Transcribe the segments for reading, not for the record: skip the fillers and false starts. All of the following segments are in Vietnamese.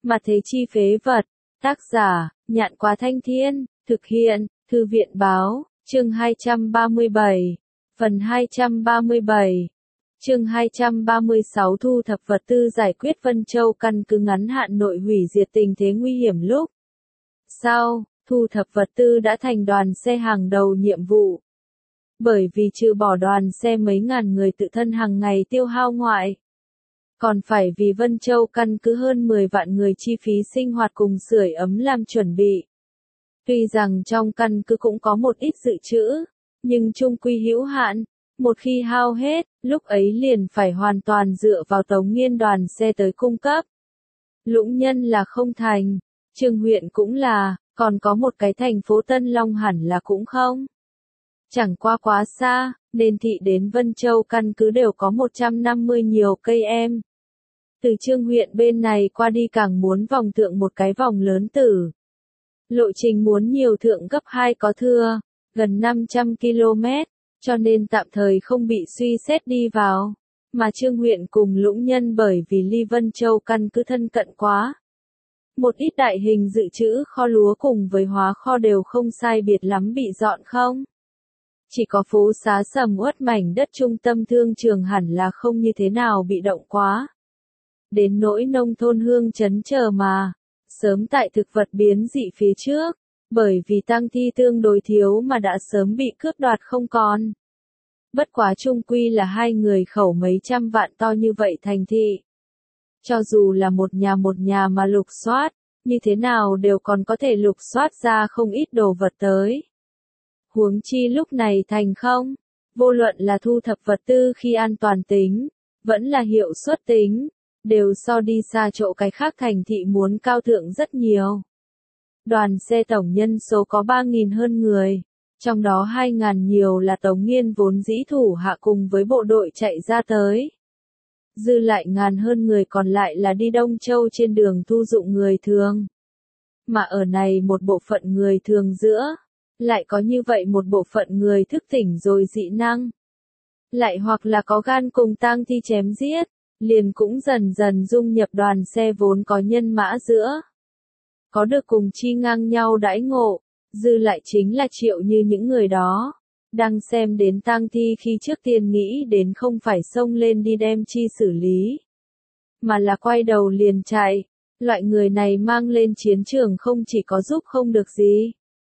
Mà thế chi phế vật. Tác giả, Nhạn Quá Thanh Thiên, thực hiện, Thư viện Báo, chương 237, phần 237. Chương 236 thu thập vật tư giải quyết Vân Châu căn cứ ngắn hạn nội hủy diệt tình thế nguy hiểm lúc. Sau, thu thập vật tư đã thành đoàn xe hàng đầu nhiệm vụ. Bởi vì trừ bỏ đoàn xe mấy ngàn người tự thân hàng ngày tiêu hao ngoại, còn phải vì Vân Châu căn cứ hơn 10 vạn người chi phí sinh hoạt cùng sưởi ấm làm chuẩn bị. Tuy rằng trong căn cứ cũng có một ít dự trữ, nhưng chung quy hữu hạn, một khi hao hết, lúc ấy liền phải hoàn toàn dựa vào Tống Nghiên đoàn xe tới cung cấp. Lũng Nhân là không thành, Trương huyện cũng là, còn có một cái thành phố Tân Long hẳn là cũng không. Chẳng qua quá xa, nên thị đến Vân Châu căn cứ đều có 150 nhiều cây em. Từ Trương huyện bên này qua đi càng muốn vòng thượng một cái vòng lớn tử. Lộ trình muốn nhiều thượng gấp 2 có thưa, gần 500 km, cho nên tạm thời không bị suy xét đi vào. Mà Trương huyện cùng Lũng Nhân bởi vì ly Vân Châu căn cứ thân cận quá. Một ít đại hình dự trữ kho lúa cùng với hóa kho đều không sai biệt lắm bị dọn không. Chỉ có phố xá sầm uất mảnh đất trung tâm thương trường hẳn là không như thế nào bị động quá. Đến nỗi nông thôn hương trấn chờ mà, sớm tại thực vật biến dị phía trước, bởi vì tang thi tương đối thiếu mà đã sớm bị cướp đoạt không còn. Bất quá chung quy là hai người khẩu mấy trăm vạn to như vậy thành thị. Cho dù là một nhà mà lục soát, như thế nào đều còn có thể lục soát ra không ít đồ vật tới. Huống chi lúc này thành không, vô luận là thu thập vật tư khi an toàn tính, vẫn là hiệu suất tính, đều so đi xa chỗ cái khác thành thị muốn cao thượng rất nhiều. Đoàn xe tổng nhân số có 3.000 hơn người, trong đó 2.000 nhiều là Tống Nghiên vốn dĩ thủ hạ cùng với bộ đội chạy ra tới. Dư lại ngàn hơn người còn lại là đi Đông Châu trên đường thu dụng người thường. Mà ở này một bộ phận người thường giữa, lại có như vậy một bộ phận người thức tỉnh rồi dị năng. Lại hoặc là có gan cùng tang thi chém giết, liền cũng dần dần dung nhập đoàn xe vốn có nhân mã giữa. Có được cùng chi ngang nhau đãi ngộ, dư lại chính là Triệu Như những người đó. Đang xem đến tang thi khi trước tiên nghĩ đến không phải xông lên đi đem chi xử lý, mà là quay đầu liền chạy. Loại người này mang lên chiến trường không chỉ có giúp không được gì,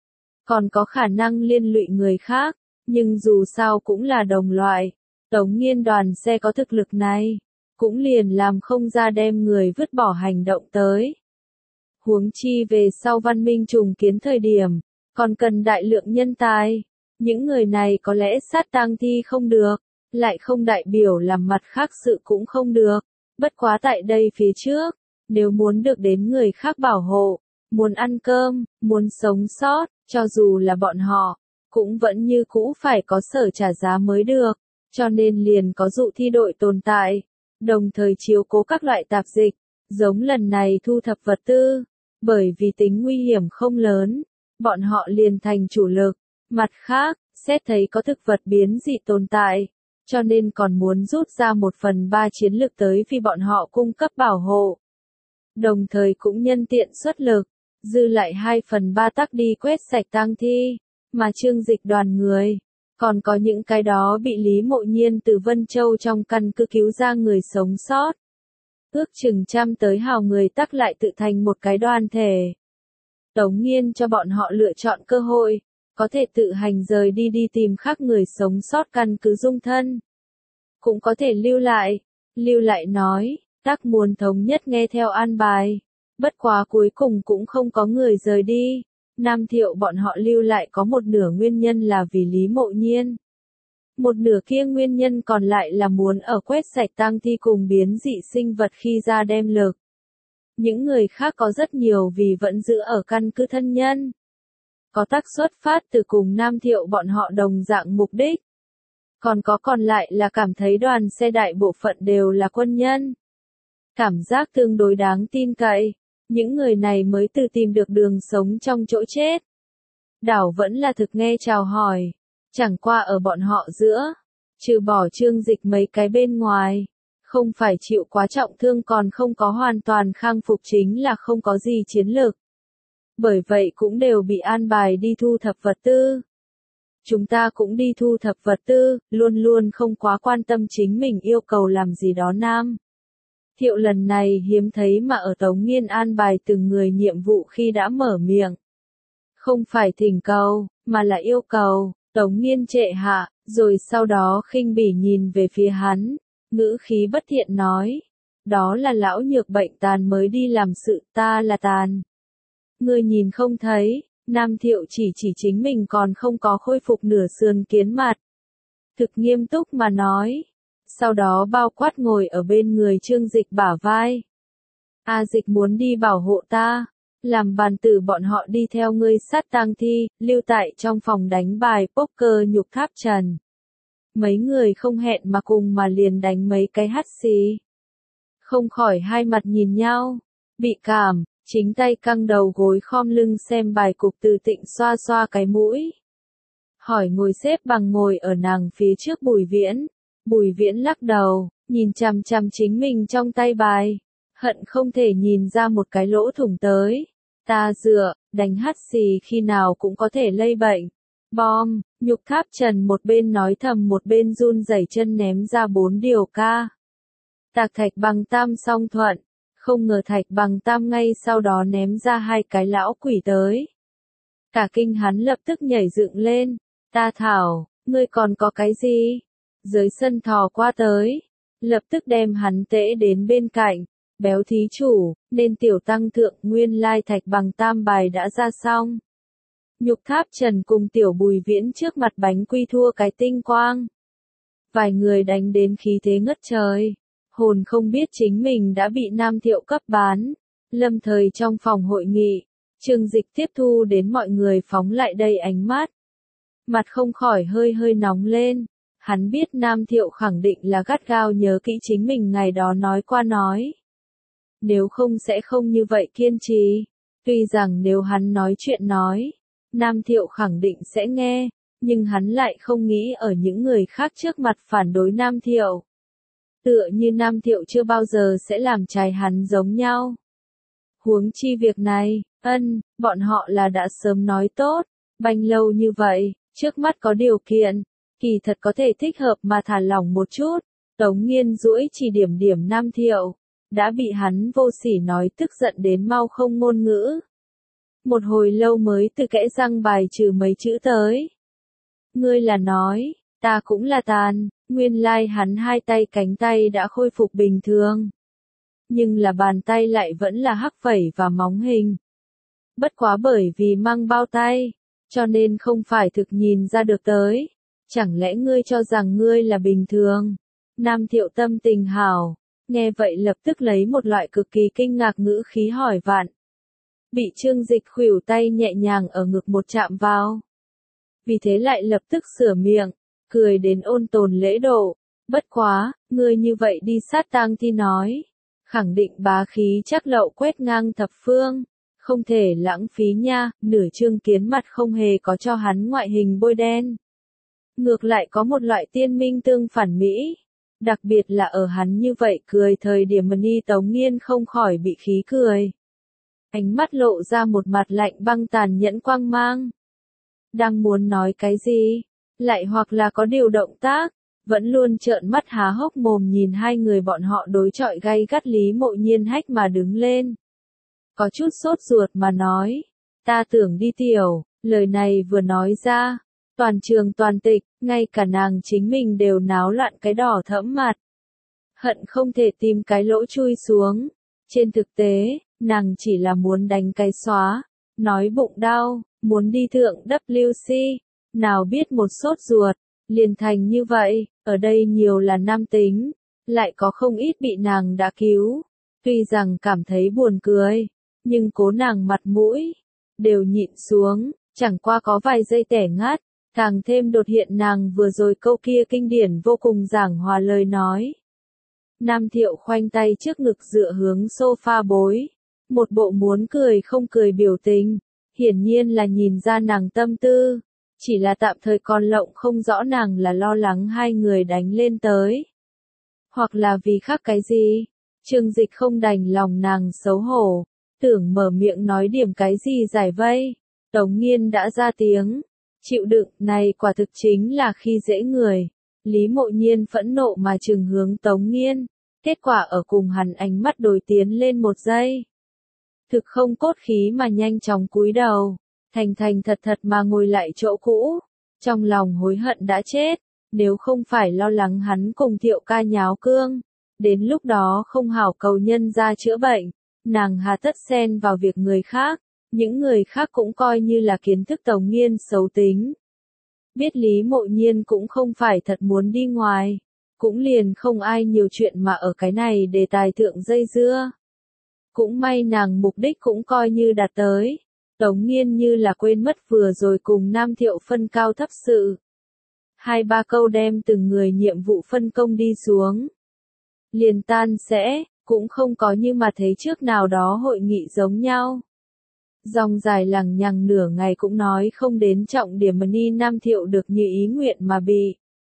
còn có khả năng liên lụy người khác, nhưng dù sao cũng là đồng loại. Tống Nghiên đoàn xe có thực lực này, cũng liền làm không ra đem người vứt bỏ hành động tới. Huống chi về sau văn minh trùng kiến thời điểm, còn cần đại lượng nhân tài. Những người này có lẽ sát tang thi không được, lại không đại biểu làm mặt khác sự cũng không được. Bất quá tại đây phía trước, nếu muốn được đến người khác bảo hộ, muốn ăn cơm, muốn sống sót, cho dù là bọn họ, cũng vẫn như cũ phải có sở trả giá mới được, cho nên liền có dụ thi đội tồn tại, đồng thời chiếu cố các loại tạp dịch, giống lần này thu thập vật tư, bởi vì tính nguy hiểm không lớn, bọn họ liền thành chủ lực. Mặt khác, xét thấy có thực vật biến dị tồn tại, cho nên còn muốn rút ra 1/3 chiến lực tới vì bọn họ cung cấp bảo hộ. Đồng thời cũng nhân tiện xuất lực, dư lại 2/3 tắc đi quét sạch tang thi, mà Trương Dịch đoàn người, còn có những cái đó bị Lý Mộ Nhiên từ Vân Châu trong căn cứ cứu ra người sống sót. Ước chừng trăm tới hào người tắc lại tự thành một cái đoàn thể. Tống Nghiên cho bọn họ lựa chọn cơ hội, có thể tự hành rời đi tìm khác người sống sót căn cứ dung thân. Cũng có thể lưu lại nói, tác muốn thống nhất nghe theo an bài. Bất quá cuối cùng cũng không có người rời đi. Nam Thiệu bọn họ lưu lại có một nửa nguyên nhân là vì Lý Mộ Nhiên. Một nửa kia nguyên nhân còn lại là muốn ở quét sạch tang thi cùng biến dị sinh vật khi ra đem lực. Những người khác có rất nhiều vì vẫn giữ ở căn cứ thân nhân. Có tác xuất phát từ cùng Nam Thiệu bọn họ đồng dạng mục đích. Còn lại là cảm thấy đoàn xe đại bộ phận đều là quân nhân. Cảm giác tương đối đáng tin cậy, những người này mới tự tìm được đường sống trong chỗ chết. Đảo vẫn là thực nghe chào hỏi, chẳng qua ở bọn họ giữa, trừ bỏ Trương Dịch mấy cái bên ngoài, Không phải chịu quá trọng thương còn không có hoàn toàn khang phục chính là không có gì chiến lược. Bởi vậy cũng đều bị an bài đi thu thập vật tư. Chúng ta cũng đi thu thập vật tư, luôn luôn không quá quan tâm chính mình yêu cầu làm gì đó Nam. Thiệu lần này hiếm thấy mà ở Tống Nghiên an bài từng người nhiệm vụ khi đã mở miệng. Không phải thỉnh cầu, mà là yêu cầu. Tống Nghiên trệ hạ, rồi sau đó khinh bỉ nhìn về phía hắn, ngữ khí bất thiện nói. Đó là lão nhược bệnh tàn mới đi làm sự, ta là tàn. Ngươi nhìn không thấy, Nam Thiệu chỉ chính mình còn không có khôi phục nửa sườn kiến mặt. Thực nghiêm túc mà nói. Sau đó bao quát ngồi ở bên người Trương Dịch bả vai. A Dịch muốn đi bảo hộ ta, làm bàn tử bọn họ đi theo ngươi sát tang thi, lưu tại trong phòng đánh bài poker Nhục Tháp Trần. Mấy người không hẹn mà cùng mà liền đánh mấy cái hắt xì. Không khỏi hai mặt nhìn nhau, bị cảm, chính tay căng đầu gối khom lưng xem bài cục Từ Tịnh xoa xoa cái mũi. Hỏi ngồi xếp bằng ngồi ở nàng phía trước Bùi Viễn. Bùi Viễn lắc đầu, nhìn chằm chằm chính mình trong tay bài, hận không thể nhìn ra một cái lỗ thủng tới. Ta dựa, đánh hắt xì khi nào cũng có thể lây bệnh. Bom, Nhục Tháp Trần một bên nói thầm một bên run rẩy chân ném ra 4 điều ca. Tạc Thạch Bằng Tam song thuận, không ngờ Thạch Bằng Tam ngay sau đó ném ra 2 cái lão quỷ tới. Cả kinh hắn lập tức nhảy dựng lên, ta thảo, ngươi còn có cái gì? Dưới sân thò qua tới, lập tức đem hắn tễ đến bên cạnh, béo thí chủ, nên tiểu tăng thượng nguyên lai Thạch Bằng Tam bài đã ra xong. Nhục Tháp Trần cùng tiểu Bùi Viễn trước mặt bánh quy thua cái tinh quang. Vài người đánh đến khí thế ngất trời, hồn không biết chính mình đã bị Nam Thiệu cấp bán. Lâm thời trong phòng hội nghị, Trương Dịch tiếp thu đến mọi người phóng lại đây ánh mắt. Mặt không khỏi hơi hơi nóng lên. Hắn biết Nam Thiệu khẳng định là gắt gao nhớ kỹ chính mình ngày đó nói qua nói. Nếu không sẽ không như vậy kiên trì. Tuy rằng nếu hắn nói chuyện nói, Nam Thiệu khẳng định sẽ nghe, nhưng hắn lại không nghĩ ở những người khác trước mặt phản đối Nam Thiệu. Tựa như Nam Thiệu chưa bao giờ sẽ làm trái hắn giống nhau. Huống chi việc này, bọn họ là đã sớm nói tốt, banh lâu như vậy, trước mắt có điều kiện. Kỳ thật có thể thích hợp mà thả lỏng một chút. Tống Nghiên duỗi chỉ điểm Nam Thiệu, đã bị hắn vô sỉ nói tức giận đến mau không ngôn ngữ. Một hồi lâu mới từ kẽ răng bài trừ mấy chữ tới. Ngươi là nói, ta cũng là tàn, nguyên lai hắn 2 tay cánh tay đã khôi phục bình thường. Nhưng là bàn tay lại vẫn là hắc vẩy và móng hình. Bất quá bởi vì mang bao tay, cho nên không phải thực nhìn ra được tới. Chẳng lẽ ngươi cho rằng ngươi là bình thường? Nam Thiệu tâm tình hảo, nghe vậy lập tức lấy một loại cực kỳ kinh ngạc ngữ khí hỏi vạn. Bị Trương Dịch khuỷu tay nhẹ nhàng ở ngực một chạm vào. Vì thế lại lập tức sửa miệng, cười đến ôn tồn lễ độ. Bất quá, ngươi như vậy đi sát tang thi nói. Khẳng định bá khí chắc lậu quét ngang thập phương. Không thể lãng phí nha, nửa Trương Kiến mặt không hề có cho hắn ngoại hình bôi đen. Ngược lại có một loại tiên minh tương phản mỹ. Đặc biệt là ở hắn như vậy cười thời điểm Ni Tống Nghiên không khỏi bị khí cười. Ánh mắt lộ ra một mặt lạnh băng tàn nhẫn quang mang. Đang muốn nói cái gì? Lại hoặc là có điều động tác, vẫn luôn trợn mắt há hốc mồm nhìn hai người bọn họ đối chọi gay gắt Lý Mộ Nhiên hách mà đứng lên. Có chút sốt ruột mà nói, ta tưởng đi tiểu, lời này vừa nói ra. Toàn trường toàn tịch, ngay cả nàng chính mình đều náo loạn cái đỏ thẫm mặt. Hận không thể tìm cái lỗ chui xuống. Trên thực tế, nàng chỉ là muốn đánh cái xóa. Nói bụng đau, muốn đi thượng WC. Nào biết một sốt ruột, liền thành như vậy. Ở đây nhiều là nam tính, lại có không ít bị nàng đã cứu. Tuy rằng cảm thấy buồn cười, nhưng cố nàng mặt mũi, đều nhịn xuống. Chẳng qua có vài giây tẻ ngắt. Càng thêm đột hiện nàng vừa rồi câu kia kinh điển vô cùng giảng hòa lời nói. Nam Thiệu khoanh tay trước ngực dựa hướng sofa bối. Một bộ muốn cười không cười biểu tình. Hiển nhiên là nhìn ra nàng tâm tư. Chỉ là tạm thời còn lộng không rõ nàng là lo lắng hai người đánh lên tới. hoặc là vì khác cái gì? Trương Dịch không đành lòng nàng xấu hổ, tưởng mở miệng nói điểm cái gì giải vây. Tống Nghiên đã ra tiếng, chịu đựng, này quả thực chính là khi dễ người. Lý Mộ Nhiên phẫn nộ mà trừng hướng Tống Nghiên, kết quả ở cùng hắn ánh mắt đối tiến lên một giây. Thực không cốt khí mà nhanh chóng cúi đầu, thành thành thật thật mà ngồi lại chỗ cũ, trong lòng hối hận đã chết, nếu không phải lo lắng hắn cùng Thiệu ca nháo cương, đến lúc đó không hảo cầu nhân ra chữa bệnh, nàng hà tất xen vào việc người khác, những người khác cũng coi như là kiến thức Tống Nghiên xấu tính. Biết Lý Mộ Nhiên cũng không phải thật muốn đi ngoài, cũng liền không ai nhiều chuyện mà ở cái này đề tài thượng dây dưa. Cũng may nàng mục đích cũng coi như đạt tới, Tống Nghiên như là quên mất vừa rồi cùng Nam Thiệu phân cao thấp sự. 2-3 câu đem từng người nhiệm vụ phân công đi xuống. Liền tan sẽ, cũng không có như mà thấy trước nào đó hội nghị giống nhau. Dòng dài lằng nhằng nửa ngày cũng nói không đến trọng điểm mà Ni Nam Thiệu được như ý nguyện mà bị.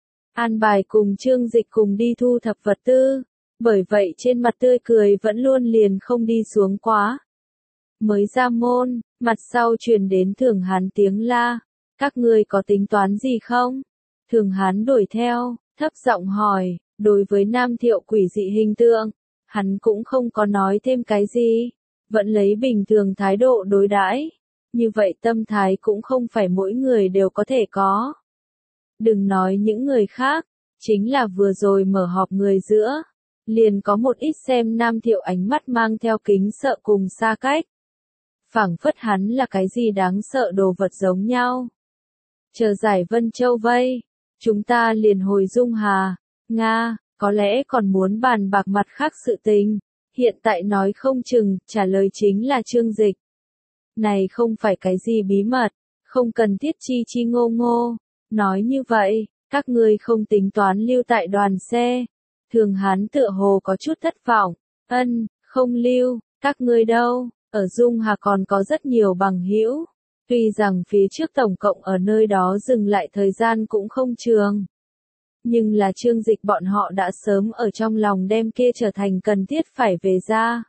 An bài cùng Trương Dịch cùng đi thu thập vật tư, bởi vậy trên mặt tươi cười vẫn luôn liền không đi xuống quá. Mới ra môn, mặt sau truyền đến Thường Hán tiếng la, các ngươi có tính toán gì không? Thường Hán đuổi theo, thấp giọng hỏi, đối với Nam Thiệu quỷ dị hình tượng, hắn cũng không có nói thêm cái gì, vẫn lấy bình thường thái độ đối đãi. Như vậy tâm thái cũng không phải mỗi người đều có thể có. Đừng nói những người khác, chính là vừa rồi mở họp người giữa, liền có một ít xem Nam Thiệu ánh mắt mang theo kính sợ cùng xa cách. Phảng phất hắn là cái gì đáng sợ đồ vật giống nhau. Chờ giải Vân Châu vây, chúng ta liền hồi Dung Hà, Nga, có lẽ còn muốn bàn bạc mặt khác sự tình. Hiện tại nói không chừng, trả lời chính là Trương Dịch. Này không phải cái gì bí mật, không cần thiết chi chi ngô ngô. Nói như vậy, các ngươi không tính toán lưu tại đoàn xe. Thường Hán tựa hồ có chút thất vọng. Không lưu, các ngươi đâu, ở Dung Hà còn có rất nhiều bằng hữu. Tuy rằng phía trước tổng cộng ở nơi đó dừng lại thời gian cũng không trường. Nhưng là Trương Dịch bọn họ đã sớm ở trong lòng đem kia trở thành cần thiết phải về ra.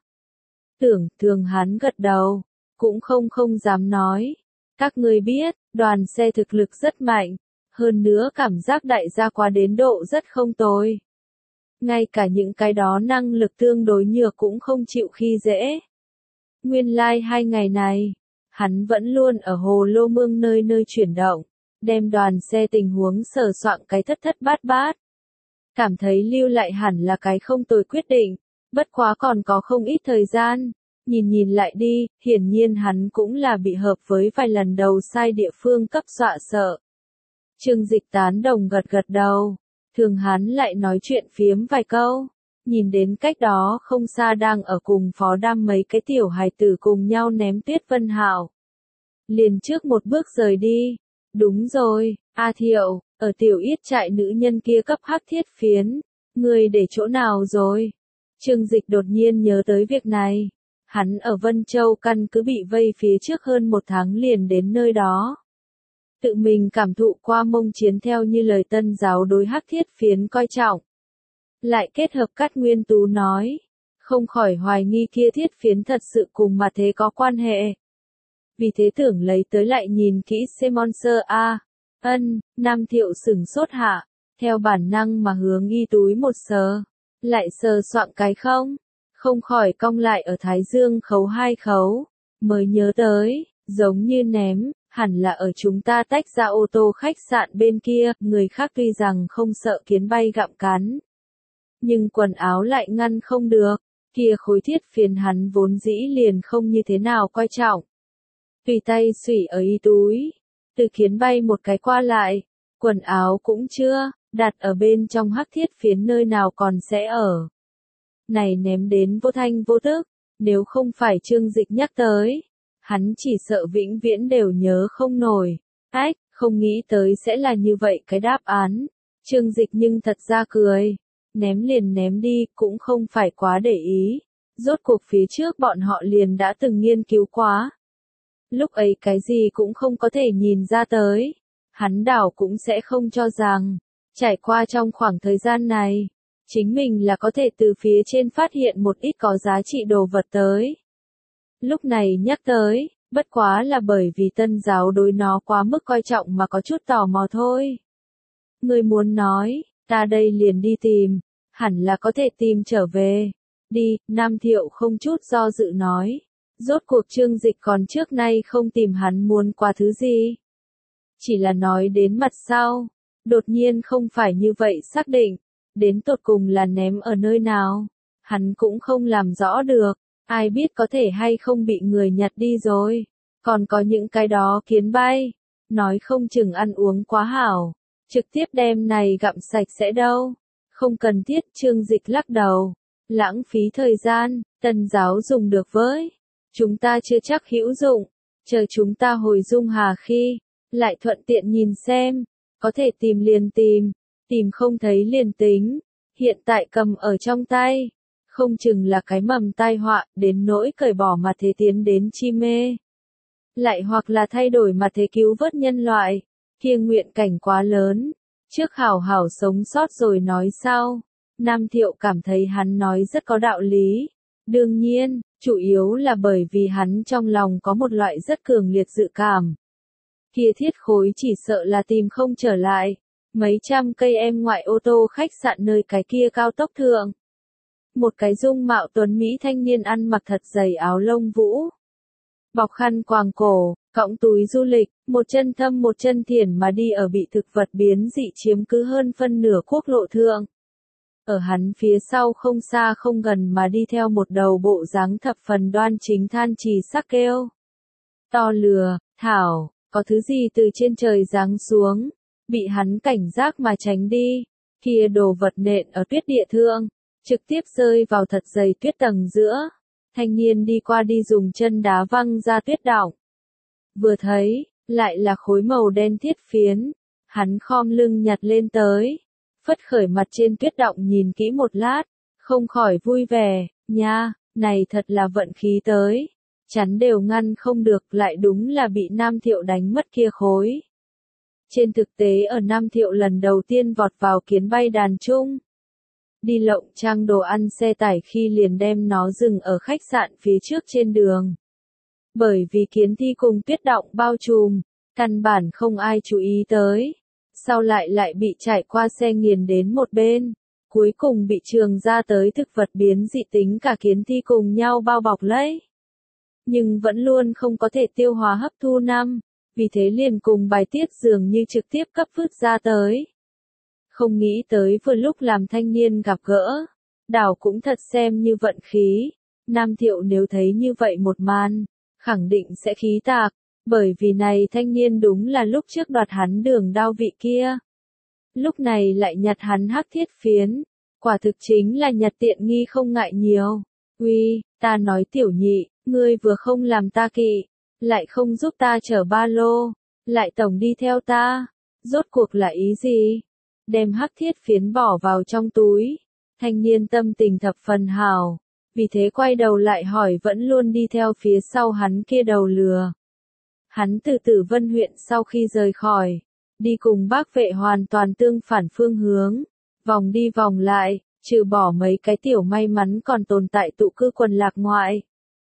Thường Hán gật đầu, cũng không dám nói. Các ngươi biết, đoàn xe thực lực rất mạnh, hơn nữa cảm giác đại gia quá đến độ rất không tồi. Ngay cả những cái đó năng lực tương đối nhược cũng không chịu khi dễ. Nguyên lai 2 ngày này, hắn vẫn luôn ở Hồ Lô Mương nơi nơi chuyển động, đem đoàn xe tình huống sờ soạn cái thất thất bát bát. Cảm thấy lưu lại hẳn là cái không tồi quyết định, bất quá còn có không ít thời gian, nhìn lại đi, hiển nhiên hắn cũng là bị hợp với vài lần đầu sai địa phương cấp dọa sợ. Trương Dịch tán đồng gật đầu, Thường Hán lại nói chuyện phiếm vài câu, nhìn đến cách đó không xa đang ở cùng Phó Đam mấy cái tiểu hài tử cùng nhau ném Tuyết Vân Hạo. Liền trước một bước rời đi, đúng rồi, A Thiệu, ở tiểu yết trại nữ nhân kia cấp hắc thiết phiến, người để chỗ nào rồi? Trương Dịch đột nhiên nhớ tới việc này, hắn ở Vân Châu căn cứ bị vây phía trước hơn 1 tháng liền đến nơi đó. Tự mình cảm thụ qua Mông Chiến theo như lời Tân giáo đối hắc thiết phiến coi trọng. Lại kết hợp Cát Nguyên Tú nói, không khỏi hoài nghi kia thiết phiến thật sự cùng mà thế có quan hệ. Vì thế tưởng lấy tới lại nhìn kỹ Semonser A. Nam Thiệu sửng sốt hạ, theo bản năng mà hướng y túi một sờ, lại sờ soạn cái không khỏi cong lại ở Thái Dương khấu 2 khấu, mới nhớ tới, giống như ném, hẳn là ở chúng ta tách ra ô tô khách sạn bên kia, người khác tuy rằng không sợ kiến bay gặm cắn. Nhưng quần áo lại ngăn không được, kia khối thiết phiến hắn vốn dĩ liền không như thế nào coi trọng. Tùy tay xủy ở y túi, từ kiến bay một cái qua lại, quần áo cũng chưa, đặt ở bên trong hắc thiết phiến nơi nào còn sẽ ở. Này ném đến vô thanh vô tức, nếu không phải Trương Dịch nhắc tới, hắn chỉ sợ vĩnh viễn đều nhớ không nổi. Không nghĩ tới sẽ là như vậy cái đáp án. Trương Dịch nhưng thật ra cười, ném liền ném đi, cũng không phải quá để ý. Rốt cuộc phía trước bọn họ liền đã từng nghiên cứu quá. Lúc ấy cái gì cũng không có thể nhìn ra tới. Hắn đảo cũng sẽ không cho rằng, trải qua trong khoảng thời gian này, chính mình là có thể từ phía trên phát hiện một ít có giá trị đồ vật tới. Lúc này nhắc tới, bất quá là bởi vì tân giáo đối nó quá mức coi trọng mà có chút tò mò thôi. Ngươi muốn nói, ta đây liền đi tìm, hẳn là có thể tìm trở về. Đi, Nam Thiệu không chút do dự nói. Rốt cuộc Trương Dịch còn trước nay không tìm hắn muốn qua thứ gì. Chỉ là nói đến mặt sau, đột nhiên không phải như vậy xác định, đến tột cùng là ném ở nơi nào, hắn cũng không làm rõ được, ai biết có thể hay không bị người nhặt đi rồi, còn có những cái đó kiến bay, nói không chừng ăn uống quá hảo, trực tiếp đem này gặm sạch sẽ đâu, không cần thiết. Trương Dịch lắc đầu, lãng phí thời gian, tân giáo dùng được với, chúng ta chưa chắc hữu dụng, chờ chúng ta hồi Dung Hà khi, lại thuận tiện nhìn xem, có thể tìm liền tìm không thấy liền tính, hiện tại cầm ở trong tay, không chừng là cái mầm tai họa, đến nỗi cởi bỏ mà thế tiến đến chi mê. Lại hoặc là thay đổi mà thế cứu vớt nhân loại, kia nguyện cảnh quá lớn, trước hảo hảo sống sót rồi nói sau. Nam Thiệu cảm thấy hắn nói rất có đạo lý, đương nhiên, chủ yếu là bởi vì hắn trong lòng có một loại rất cường liệt dự cảm. Kia thiết khối chỉ sợ là tìm không trở lại, mấy trăm cây em ngoại ô tô khách sạn nơi cái kia cao tốc thượng. Một cái dung mạo tuấn Mỹ thanh niên ăn mặc thật dày áo lông vũ, bọc khăn quàng cổ, cõng túi du lịch, một chân thâm một chân thiển mà đi ở bị thực vật biến dị chiếm cứ hơn phân nửa quốc lộ thượng. Ở hắn phía sau không xa không gần mà đi theo một đầu bộ dáng thập phần đoan chính than trì sắc kêu. To lừa, thảo, có thứ gì từ trên trời giáng xuống, bị hắn cảnh giác mà tránh đi, kia đồ vật nện ở tuyết địa thượng, trực tiếp rơi vào thật dày tuyết tầng giữa. Thanh niên đi qua đi dùng chân đá văng ra tuyết đọng. Vừa thấy, lại là khối màu đen thiết phiến, hắn khom lưng nhặt lên tới, phất khởi mặt trên tuyết đọng nhìn kỹ một lát, không khỏi vui vẻ, nha, này thật là vận khí tới, chắn đều ngăn không được, lại đúng là bị Nam Thiệu đánh mất kia khối. Trên thực tế ở Nam Thiệu lần đầu tiên vọt vào kiến bay đàn chung, đi lộng trang đồ ăn xe tải khi liền đem nó dừng ở khách sạn phía trước trên đường. Bởi vì kiến thi cùng tuyết đọng bao trùm, căn bản không ai chú ý tới. Sau lại bị trải qua xe nghiền đến một bên, cuối cùng bị trường ra tới thực vật biến dị tính cả kiến thi cùng nhau bao bọc lấy. Nhưng vẫn luôn không có thể tiêu hóa hấp thu năm, vì thế liền cùng bài tiết dường như trực tiếp cấp vứt ra tới. Không nghĩ tới vừa lúc làm thanh niên gặp gỡ, đảo cũng thật xem như vận khí. Nam Thiệu nếu thấy như vậy một màn, khẳng định sẽ khí tạc, bởi vì này thanh niên đúng là lúc trước đoạt hắn đường đao vị kia. Lúc này lại nhặt hắn hắc thiết phiến, quả thực chính là nhặt tiện nghi không ngại nhiều. Uy, ta nói tiểu nhị, ngươi vừa không làm ta kỵ, lại không giúp ta chở ba lô, lại tổng đi theo ta, rốt cuộc là ý gì? Đem hắc thiết phiến bỏ vào trong túi, thanh niên tâm tình thập phần hào, vì thế quay đầu lại hỏi vẫn luôn đi theo phía sau hắn kia đầu lừa. Hắn từ Tử Vân huyện sau khi rời khỏi, đi cùng bác vệ hoàn toàn tương phản phương hướng, vòng đi vòng lại, trừ bỏ mấy cái tiểu may mắn còn tồn tại tụ cư quần lạc ngoại.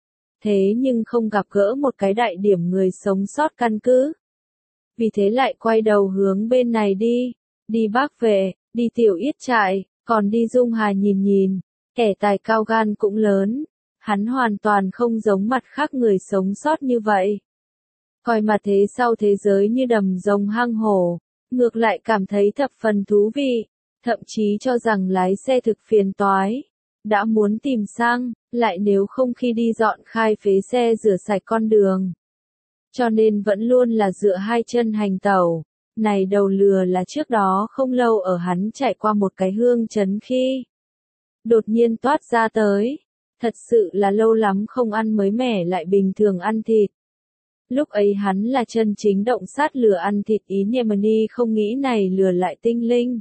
Thế nhưng không gặp gỡ một cái đại điểm người sống sót căn cứ. Vì thế lại quay đầu hướng bên này đi bác vệ, đi tiểu yết trại, còn đi Dung Hà nhìn nhìn, kẻ tài cao gan cũng lớn, hắn hoàn toàn không giống mặt khác người sống sót như vậy. Coi mà thế sau thế giới như đầm rồng hang hổ, ngược lại cảm thấy thập phần thú vị, thậm chí cho rằng lái xe thực phiền toái. Đã muốn tìm xăng, lại nếu không khi đi dọn khai phế xe rửa sạch con đường. Cho nên vẫn luôn là dựa hai chân hành tẩu. Này đầu lừa là trước đó không lâu ở hắn chạy qua một cái hương trấn khi đột nhiên toát ra tới. Thật sự là lâu lắm không ăn mới mẻ lại bình thường ăn thịt. Lúc ấy hắn là chân chính động sát lừa ăn thịt ý Yemeni không nghĩ này lừa lại tinh linh.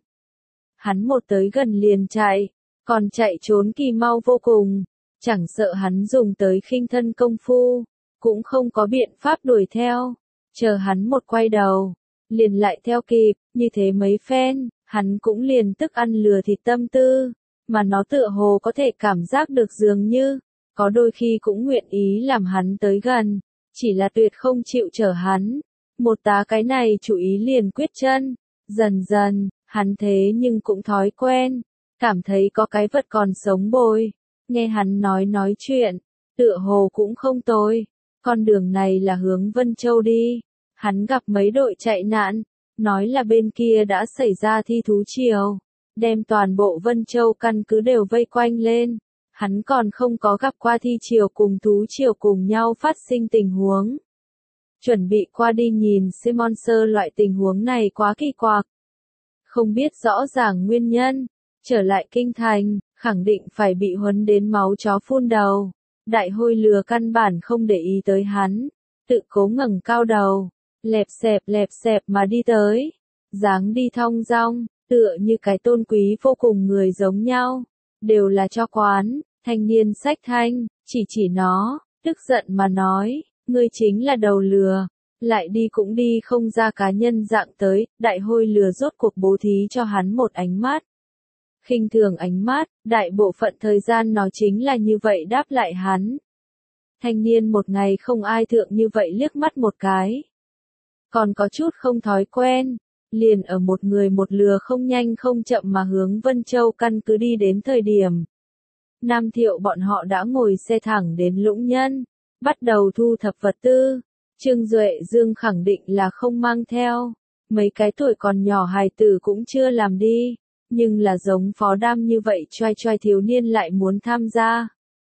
Hắn một tới gần liền chạy, còn chạy trốn kỳ mau vô cùng, chẳng sợ hắn dùng tới khinh thân công phu, cũng không có biện pháp đuổi theo, chờ hắn một quay đầu, liền lại theo kịp, như thế mấy phen, hắn cũng liền tức ăn lừa thịt tâm tư, mà nó tựa hồ có thể cảm giác được dường như, có đôi khi cũng nguyện ý làm hắn tới gần, chỉ là tuyệt không chịu chở hắn. Một tá cái này chủ ý liền quyết chân, dần dần, hắn thế nhưng cũng thói quen, cảm thấy có cái vật còn sống bồi, nghe hắn nói chuyện, tựa hồ cũng không tồi, con đường này là hướng Vân Châu đi, hắn gặp mấy đội chạy nạn, nói là bên kia đã xảy ra thi thú triều, đem toàn bộ Vân Châu căn cứ đều vây quanh lên, hắn còn không có gặp qua thi triều cùng thú triều cùng nhau phát sinh tình huống. Chuẩn bị qua đi nhìn xem monster loại tình huống này quá kỳ quặc. Không biết rõ ràng nguyên nhân, trở lại kinh thành, khẳng định phải bị huấn đến máu chó phun đầu. Đại hôi lừa căn bản không để ý tới hắn, tự cố ngẩng cao đầu, lẹp xẹp mà đi tới, dáng đi thong dong, tựa như cái tôn quý vô cùng người giống nhau, đều là cho quán, thanh niên sách thanh, chỉ nó, tức giận mà nói, ngươi chính là đầu lừa, lại đi cũng đi không ra cá nhân dạng tới, đại hôi lừa rốt cuộc bố thí cho hắn một ánh mắt. Khinh thường ánh mắt, đại bộ phận thời gian nó chính là như vậy đáp lại hắn. Thanh niên một ngày không ai thượng như vậy liếc mắt một cái. Còn có chút không thói quen, liền ở một người một lừa không nhanh không chậm mà hướng Vân Châu căn cứ đi đến thời điểm. Nam Thiệu bọn họ đã ngồi xe thẳng đến Lũng Nhân, bắt đầu thu thập vật tư. Trương Duệ Dương khẳng định là không mang theo, mấy cái tuổi còn nhỏ hài tử cũng chưa làm đi. Nhưng là giống phó đam như vậy choai thiếu niên lại muốn tham gia.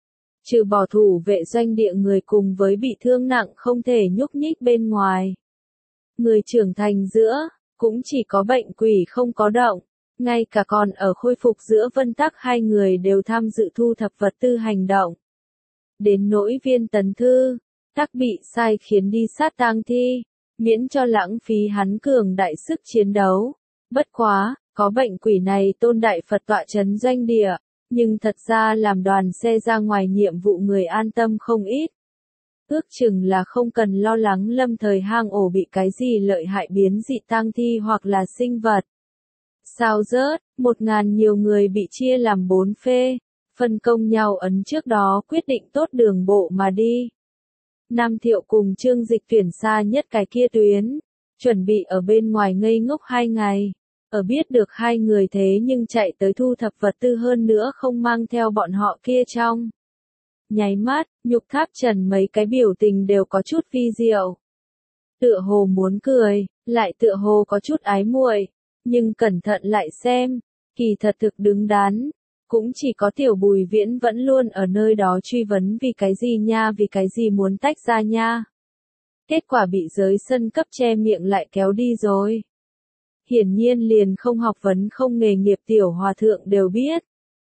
Trừ bỏ thủ vệ doanh địa người cùng với bị thương nặng không thể nhúc nhích bên ngoài. Người trưởng thành giữa, cũng chỉ có bệnh quỷ không có động, ngay cả còn ở khôi phục giữa Vân Tắc hai người đều tham dự thu thập vật tư hành động. Đến nỗi Viên Tấn Thư, Tắc bị sai khiến đi sát tang thi, miễn cho lãng phí hắn cường đại sức chiến đấu. Bất quá, có bệnh quỷ này tôn đại Phật tọa trấn doanh địa, nhưng thật ra làm đoàn xe ra ngoài nhiệm vụ người an tâm không ít. Ước chừng là không cần lo lắng lâm thời hang ổ bị cái gì lợi hại biến dị tang thi hoặc là sinh vật. Sao rớt, 1000 nhiều người bị chia làm 4 phê, phân công nhau ấn trước đó quyết định tốt đường bộ mà đi. Nam Thiệu cùng Trương Dịch tuyển xa nhất cái kia tuyến, chuẩn bị ở bên ngoài ngây ngốc 2 ngày. Ở biết được hai người thế nhưng chạy tới thu thập vật tư hơn nữa không mang theo bọn họ kia trong. Nháy mắt, Nhục Tháp Trần mấy cái biểu tình đều có chút vi diệu. Tựa hồ muốn cười, lại tựa hồ có chút ái muội, nhưng cẩn thận lại xem, kỳ thật thực đứng đắn. Cũng chỉ có Tiểu Bùi Viễn vẫn luôn ở nơi đó truy vấn vì cái gì muốn tách ra nha. Kết quả bị giới sân cấp che miệng lại kéo đi rồi. Hiển nhiên liền không học vấn không nghề nghiệp Tiểu Hòa Thượng đều biết.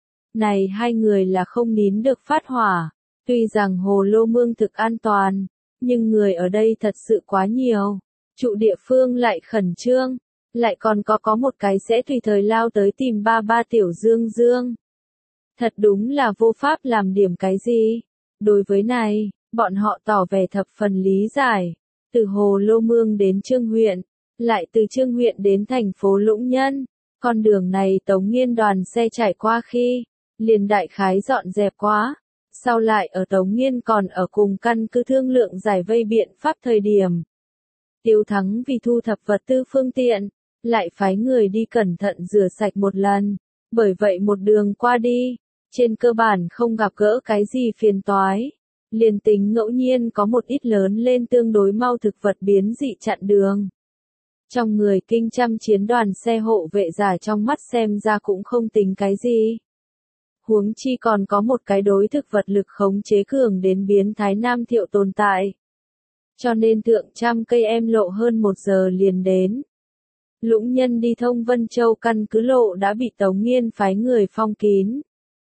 Này hai người là không nín được phát hỏa, tuy rằng Hồ Lô Mương thực an toàn, nhưng người ở đây thật sự quá nhiều, trụ địa phương lại khẩn trương, lại còn có một cái sẽ tùy thời lao tới tìm ba Tiểu Dương Dương. Thật đúng là vô pháp làm điểm cái gì. Đối với này, bọn họ tỏ vẻ thập phần lý giải, từ Hồ Lô Mương đến Trương huyện. Lại từ Trương huyện đến thành phố Lũng Nhân, con đường này Tống Nghiên đoàn xe trải qua khi, liền đại khái dọn dẹp quá, sau lại ở Tống Nghiên còn ở cùng căn cứ thương lượng giải vây biện pháp thời điểm. Tiêu Thắng vì thu thập vật tư phương tiện, lại phái người đi cẩn thận rửa sạch một lần, bởi vậy một đường qua đi, trên cơ bản không gặp gỡ cái gì phiền toái. Liền tính ngẫu nhiên có một ít lớn lên tương đối mau thực vật biến dị chặn đường. Trong người kinh trăm chiến đoàn xe hộ vệ giả trong mắt xem ra cũng không tính cái gì. Huống chi còn có một cái đối thực vật lực khống chế cường đến biến thái Nam Thiệu tồn tại. Cho nên thượng trăm cây em lộ hơn 1 giờ liền đến. Lũng Nhân đi thông Vân Châu căn cứ lộ đã bị Tống Nghiên phái người phong kín.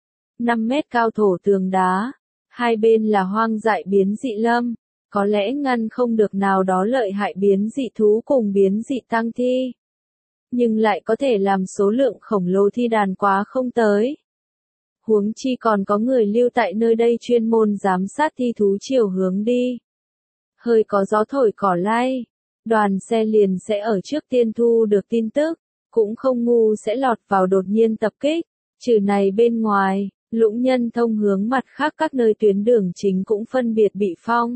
5 mét cao thổ tường đá, hai bên là hoang dại biến dị lâm. Có lẽ ngăn không được nào đó lợi hại biến dị thú cùng biến dị tăng thi. Nhưng lại có thể làm số lượng khổng lồ thi đàn quá không tới. Huống chi còn có người lưu tại nơi đây chuyên môn giám sát thi thú chiều hướng đi. Hơi có gió thổi cỏ lay, đoàn xe liền sẽ ở trước tiên thu được tin tức, cũng không ngu sẽ lọt vào đột nhiên tập kích. Trừ này bên ngoài, Lũng Nhân thông hướng mặt khác các nơi tuyến đường chính cũng phân biệt bị phong.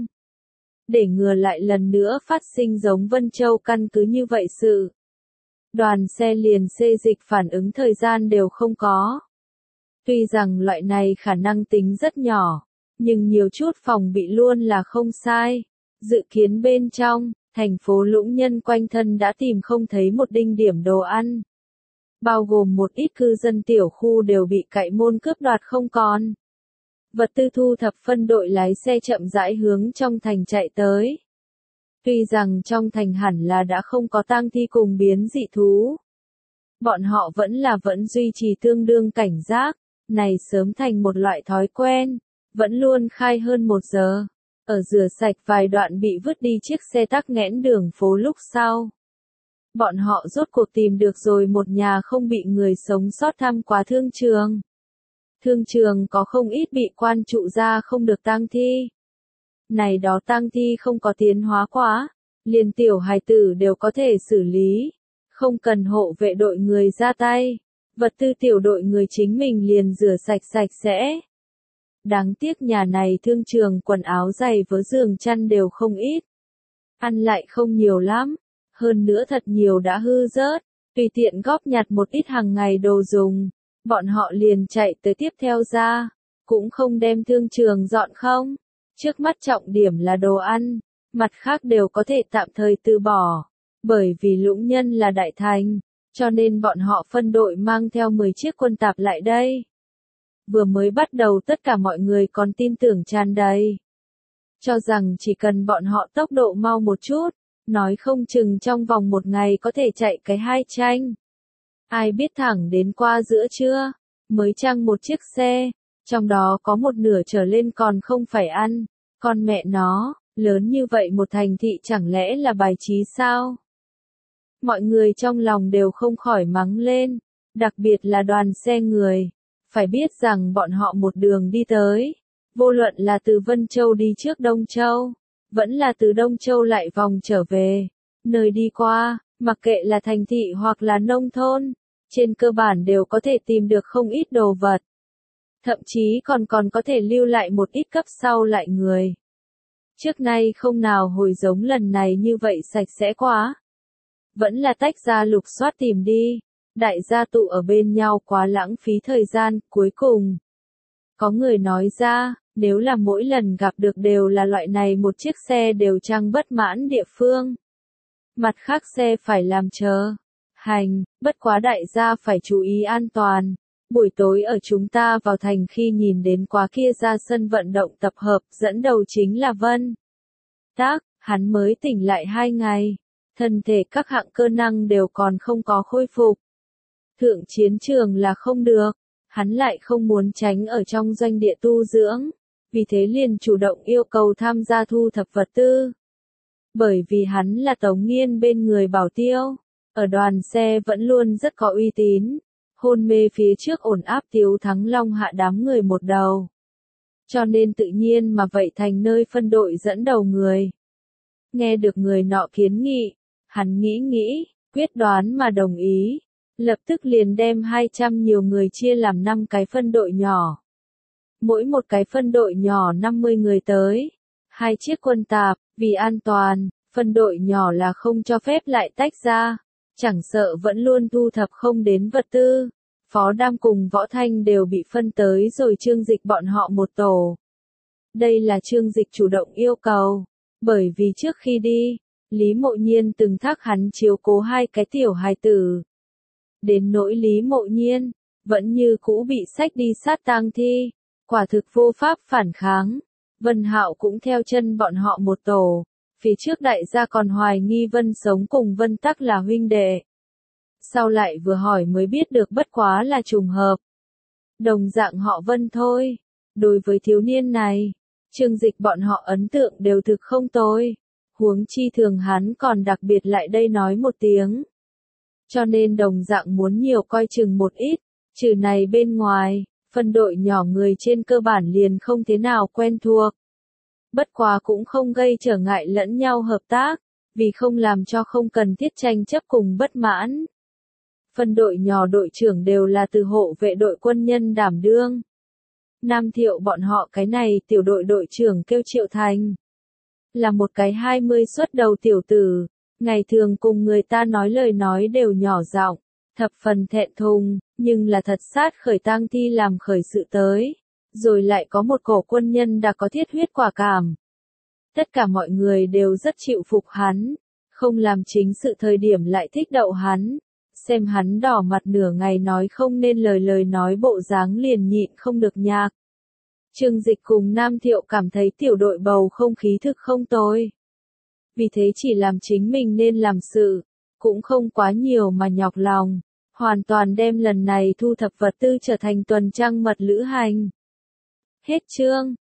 Để ngừa lại lần nữa phát sinh giống Vân Châu căn cứ như vậy sự. Đoàn xe liền xê dịch phản ứng thời gian đều không có. Tuy rằng loại này khả năng tính rất nhỏ, nhưng nhiều chút phòng bị luôn là không sai. Dự kiến bên trong, thành phố Lũng Nhân quanh thân đã tìm không thấy một đinh điểm đồ ăn. Bao gồm một ít cư dân tiểu khu đều bị cậy môn cướp đoạt không còn. Vật tư thu thập phân đội lái xe chậm rãi hướng trong thành chạy tới. Tuy rằng trong thành hẳn là đã không có tang thi cùng biến dị thú. Bọn họ vẫn duy trì tương đương cảnh giác, này sớm thành một loại thói quen, vẫn luôn khai hơn 1 giờ. Ở rửa sạch vài đoạn bị vứt đi chiếc xe tắc nghẽn đường phố lúc sau. Bọn họ rốt cuộc tìm được rồi một nhà không bị người sống sót thăm quá thương trường. Thương trường có không ít bị quan trụ ra không được tang thi. Này đó tang thi không có tiến hóa quá, liền tiểu hài tử đều có thể xử lý, không cần hộ vệ đội người ra tay, vật tư tiểu đội người chính mình liền rửa sạch sạch sẽ. Đáng tiếc nhà này thương trường quần áo giày vớ giường chăn đều không ít. Ăn lại không nhiều lắm, hơn nữa thật nhiều đã hư rớt, tùy tiện góp nhặt một ít hàng ngày đồ dùng, bọn họ liền chạy tới tiếp theo ra, cũng không đem thương trường dọn không. Trước mắt trọng điểm là đồ ăn, mặt khác đều có thể tạm thời từ bỏ, bởi vì Lũng Nhân là đại thành, cho nên bọn họ phân đội mang theo 10 chiếc quân tạp lại đây. Vừa mới bắt đầu tất cả mọi người còn tin tưởng tràn đầy. Cho rằng chỉ cần bọn họ tốc độ mau một chút, nói không chừng trong vòng 1 ngày có thể chạy cái 2 tranh. Ai biết thẳng đến qua giữa trưa, mới trang một chiếc xe, trong đó có một nửa trở lên còn không phải ăn. Con mẹ nó, lớn như vậy một thành thị chẳng lẽ là bài trí sao? Mọi người trong lòng đều không khỏi mắng lên, đặc biệt là đoàn xe người. Phải biết rằng bọn họ một đường đi tới, vô luận là từ Vân Châu đi trước Đông Châu, vẫn là từ Đông Châu lại vòng trở về, nơi đi qua, mặc kệ là thành thị hoặc là nông thôn, trên cơ bản đều có thể tìm được không ít đồ vật. Thậm chí còn có thể lưu lại một ít cấp sau lại người. Trước nay không nào hồi giống lần này như vậy sạch sẽ quá. Vẫn là tách ra lục soát tìm đi. Đại gia tụ ở bên nhau quá lãng phí thời gian, cuối cùng. Có người nói ra, nếu là mỗi lần gặp được đều là loại này một chiếc xe đều trang bất mãn địa phương. Mặt khác xe phải làm chờ. Hành, bất quá đại gia phải chú ý an toàn. Buổi tối ở chúng ta vào thành khi nhìn đến quá kia ra sân vận động tập hợp, dẫn đầu chính là Vân Tác, hắn mới tỉnh lại 2 ngày. Thân thể các hạng cơ năng đều còn không có khôi phục. Thượng chiến trường là không được, hắn lại không muốn tránh ở trong doanh địa tu dưỡng, vì thế liền chủ động yêu cầu tham gia thu thập vật tư. Bởi vì hắn là Tống Nghiên bên người bảo tiêu, ở đoàn xe vẫn luôn rất có uy tín, hôn mê phía trước ổn áp Tiếu Thắng Long hạ đám người một đầu. Cho nên tự nhiên mà vậy thành nơi phân đội dẫn đầu người. Nghe được người nọ kiến nghị, hắn nghĩ, quyết đoán mà đồng ý. Lập tức liền đem 200 nhiều người chia làm 5 cái phân đội nhỏ. Mỗi một cái phân đội nhỏ 50 người tới. 2 chiếc quân tạp, vì an toàn, phân đội nhỏ là không cho phép lại tách ra. Chẳng sợ vẫn luôn thu thập không đến vật tư. Phó Đam cùng Võ Thanh đều bị phân tới rồi Trương Dịch bọn họ một tổ. Đây là Trương Dịch chủ động yêu cầu. Bởi vì trước khi đi, Lý Mộ Nhiên từng thác hắn chiếu cố 2 cái tiểu hài tử. Đến nỗi Lý Mộ Nhiên, vẫn như cũ bị xách đi sát tang thi, quả thực vô pháp phản kháng. Vân Hạo cũng theo chân bọn họ một tổ, phía trước đại gia còn hoài nghi Vân Sống cùng Vân Tắc là huynh đệ. Sau lại vừa hỏi mới biết được bất quá là trùng hợp. Đồng dạng họ Vân thôi. Đối với thiếu niên này, Trương Dịch bọn họ ấn tượng đều thực không tồi. Huống chi thường hắn còn đặc biệt lại đây nói một tiếng. Cho nên đồng dạng muốn nhiều coi chừng một ít, trừ này bên ngoài, phân đội nhỏ người trên cơ bản liền không thế nào quen thuộc. Bất quá cũng không gây trở ngại lẫn nhau hợp tác, vì không làm cho không cần thiết tranh chấp cùng bất mãn. Phân đội nhỏ đội trưởng đều là từ hộ vệ đội quân nhân đảm đương. Nam Thiệu bọn họ cái này tiểu đội đội trưởng kêu Triệu Thành. Là một cái 20 xuất đầu tiểu tử, ngày thường cùng người ta nói lời nói đều nhỏ giọng, thập phần thẹn thùng, nhưng là thật sát khởi tang thi làm khởi sự tới. Rồi lại có một cổ quân nhân đã có thiết huyết quả cảm. Tất cả mọi người đều rất chịu phục hắn, không làm chính sự thời điểm lại thích đậu hắn. Xem hắn đỏ mặt nửa ngày nói không nên lời nói bộ dáng liền nhịn không được nhạc. Trương Dịch cùng Nam Thiệu cảm thấy tiểu đội bầu không khí thực không tồi. Vì thế chỉ làm chính mình nên làm sự, cũng không quá nhiều mà nhọc lòng, hoàn toàn đem lần này thu thập vật tư trở thành tuần trăng mật lữ hành. Hết chương.